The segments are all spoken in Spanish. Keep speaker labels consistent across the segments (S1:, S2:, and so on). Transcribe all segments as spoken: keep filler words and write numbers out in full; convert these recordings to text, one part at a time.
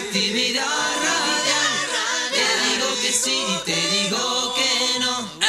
S1: Radioactividad radial. Te digo que sí, te digo que no.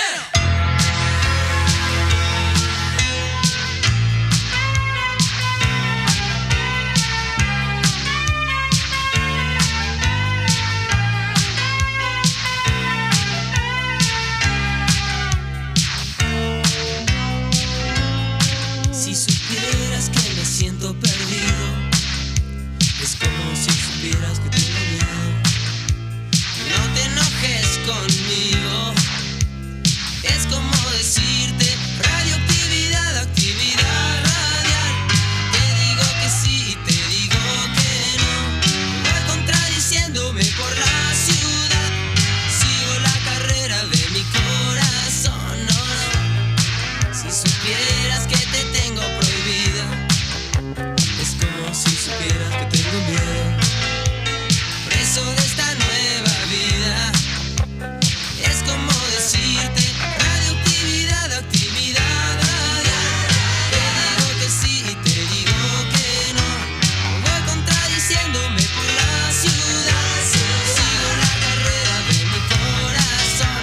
S1: Si supieras que me siento perdido, es como si supieras que tengo miedo. No te enojes conmigo, es como decirte radioactividad, actividad radial. Te digo que sí, te digo que no. Voy contradiciéndome por la ciudad, sigo la carrera de mi corazón, no, no. Si supieras que te tengo prohibida, es como si supieras que tengo miedo. Preso de esta nueva vida, es como decirte radioactividad, actividad radial. Te digo que sí y te digo que no. Voy contradiciéndome por la ciudad, sigo la carrera de mi corazón.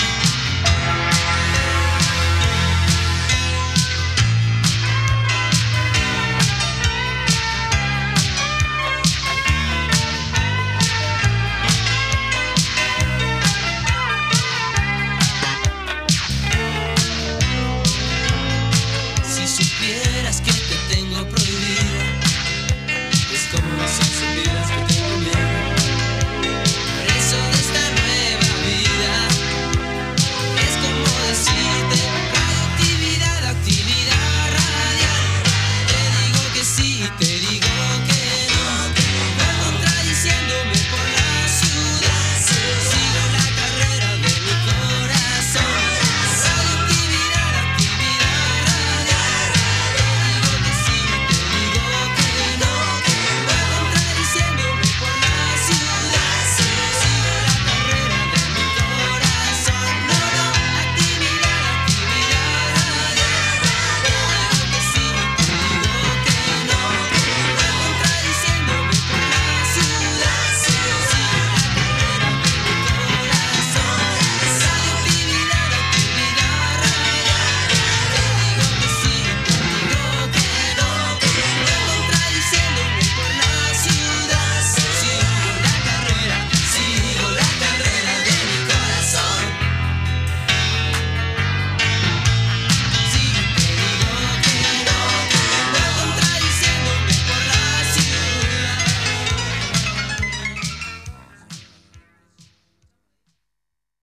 S1: Si supieras que te tengo prohibido,